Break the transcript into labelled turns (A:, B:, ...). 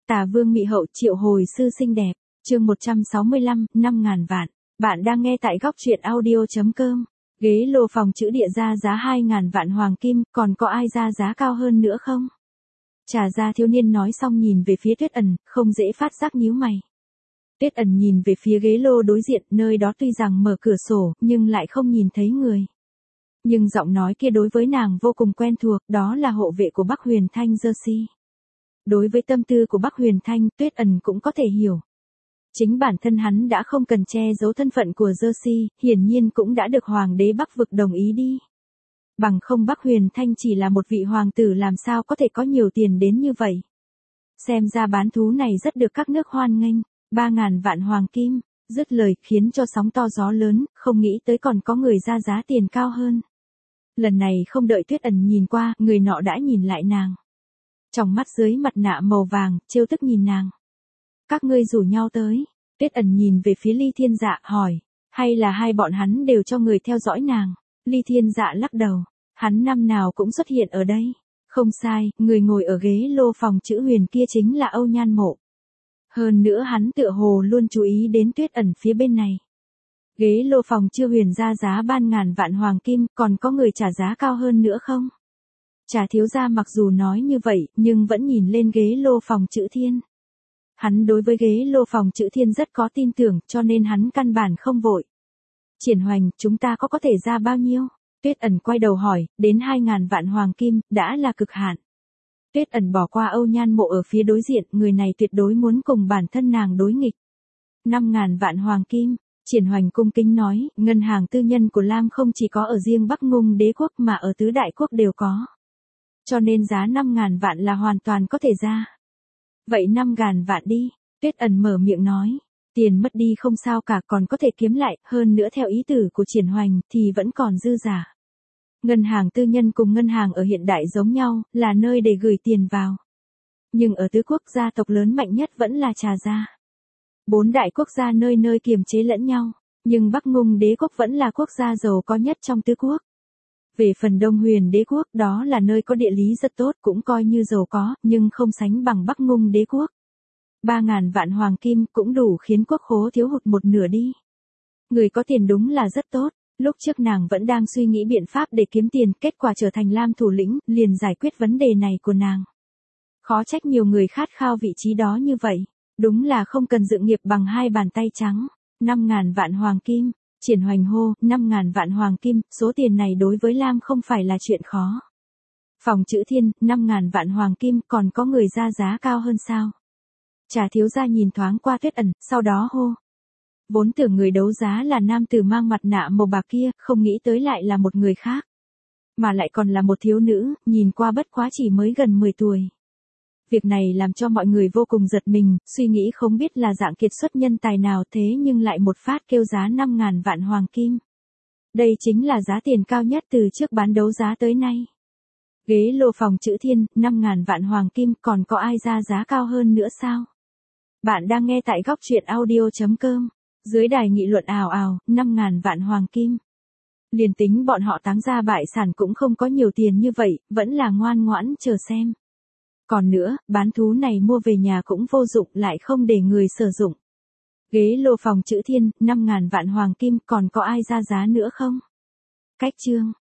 A: Tà Vương Mị Hậu triệu hồi sư xinh đẹp, chương 165, 5.000 vạn. Bạn đang nghe tại góc truyện audio.com. Ghế lô phòng chữ địa ra giá 2.000 vạn hoàng kim, còn có ai ra giá cao hơn nữa không? Trà gia thiếu niên nói xong nhìn về phía Tuyết Ẩn, không dễ phát giác nhíu mày. Tuyết Ẩn nhìn về phía ghế lô đối diện, nơi đó tuy rằng mở cửa sổ, nhưng lại không nhìn thấy người. Nhưng giọng nói kia đối với nàng vô cùng quen thuộc, đó là hộ vệ của Bắc Huyền Thanh Jersey. Đối với tâm tư của Bắc Huyền Thanh, Tuyết Ẩn cũng có thể hiểu. Chính bản thân hắn đã không cần che giấu thân phận của Jersey, hiển nhiên cũng đã được Hoàng đế Bắc vực đồng ý đi. Bằng không Bắc Huyền Thanh chỉ là một vị hoàng tử làm sao có thể có nhiều tiền đến như vậy. Xem ra bán thú này rất được các nước hoan nghênh, 3.000 vạn hoàng kim, dứt lời khiến cho sóng to gió lớn, không nghĩ tới còn có người ra giá tiền cao hơn. Lần này không đợi Tuyết Ẩn nhìn qua, người nọ đã nhìn lại nàng. Trong mắt dưới mặt nạ màu vàng, trêu tức nhìn nàng. Các ngươi rủ nhau tới, Tuyết Ẩn nhìn về phía Ly Thiên Dạ, hỏi, hay là hai bọn hắn đều cho người theo dõi nàng? Ly Thiên Dạ lắc đầu, hắn năm nào cũng xuất hiện ở đây. Không sai, người ngồi ở ghế lô phòng chữ huyền kia chính là Âu Nhan Mộ. Hơn nữa hắn tựa hồ luôn chú ý đến Tuyết Ẩn phía bên này. Ghế lô phòng chữ huyền ra giá 3.000 vạn hoàng kim, còn có người trả giá cao hơn nữa không? Trà thiếu gia mặc dù nói như vậy, nhưng vẫn nhìn lên ghế lô phòng chữ thiên. Hắn đối với ghế lô phòng chữ thiên rất có tin tưởng, cho nên hắn căn bản không vội. Triển Hoành, chúng ta có thể ra bao nhiêu? Tuyết Ẩn quay đầu hỏi, đến 2.000 vạn hoàng kim, đã là cực hạn. Tuyết Ẩn bỏ qua Âu Nhan Mộ ở phía đối diện, người này tuyệt đối muốn cùng bản thân nàng đối nghịch. 5.000 vạn hoàng kim, Triển Hoành cung kính nói, ngân hàng tư nhân của Lam không chỉ có ở riêng Bắc Ngung đế quốc mà ở tứ đại quốc đều có. Cho nên giá 5.000 vạn là hoàn toàn có thể ra. Vậy 5.000 vạn đi, Tuyết Ẩn mở miệng nói. Tiền mất đi không sao cả, còn có thể kiếm lại, hơn nữa theo ý tử của Triển Hoành thì vẫn còn dư giả. Ngân hàng tư nhân cùng ngân hàng ở hiện đại giống nhau, là nơi để gửi tiền vào. Nhưng ở tứ quốc gia tộc lớn mạnh nhất vẫn là Trà gia. 4 đại quốc gia nơi nơi kiềm chế lẫn nhau, nhưng Bắc Ngung đế quốc vẫn là quốc gia giàu có nhất trong tứ quốc. Về phần Đông Huyền đế quốc, đó là nơi có địa lý rất tốt, cũng coi như giàu có, nhưng không sánh bằng Bắc Ngung đế quốc. 3.000 vạn hoàng kim cũng đủ khiến quốc khố thiếu hụt một nửa đi. Người có tiền đúng là rất tốt, lúc trước nàng vẫn đang suy nghĩ biện pháp để kiếm tiền, kết quả trở thành Lam thủ lĩnh, liền giải quyết vấn đề này của nàng. Khó trách nhiều người khát khao vị trí đó như vậy, đúng là không cần dựng nghiệp bằng hai bàn tay trắng. 5.000 vạn hoàng kim, Triển Hoành hô, 5.000 vạn hoàng kim, số tiền này đối với Lam không phải là chuyện khó. Phòng chữ thiên, 5.000 vạn hoàng kim, còn có người ra giá cao hơn sao? Trà thiếu gia nhìn thoáng qua Tuyết Ẩn, sau đó hô. Vốn tưởng người đấu giá là nam tử mang mặt nạ màu bạc kia, không nghĩ tới lại là một người khác. Mà lại còn là một thiếu nữ, nhìn qua bất quá chỉ mới gần 10 tuổi. Việc này làm cho mọi người vô cùng giật mình, suy nghĩ không biết là dạng kiệt xuất nhân tài nào thế nhưng lại một phát kêu giá 5.000 vạn hoàng kim. Đây chính là giá tiền cao nhất từ trước bán đấu giá tới nay. Ghế lô phòng chữ thiên, 5.000 vạn hoàng kim, còn có ai ra giá cao hơn nữa sao? Bạn đang nghe tại góc truyện audio.com. Dưới đài nghị luận ào ào, 5.000 vạn hoàng kim. Liền tính bọn họ táng ra bại sản cũng không có nhiều tiền như vậy, vẫn là ngoan ngoãn chờ xem. Còn nữa, bán thú này mua về nhà cũng vô dụng, lại không để người sử dụng. Ghế lô phòng chữ thiên, 5.000 vạn hoàng kim, còn có ai ra giá nữa không? Cách chương.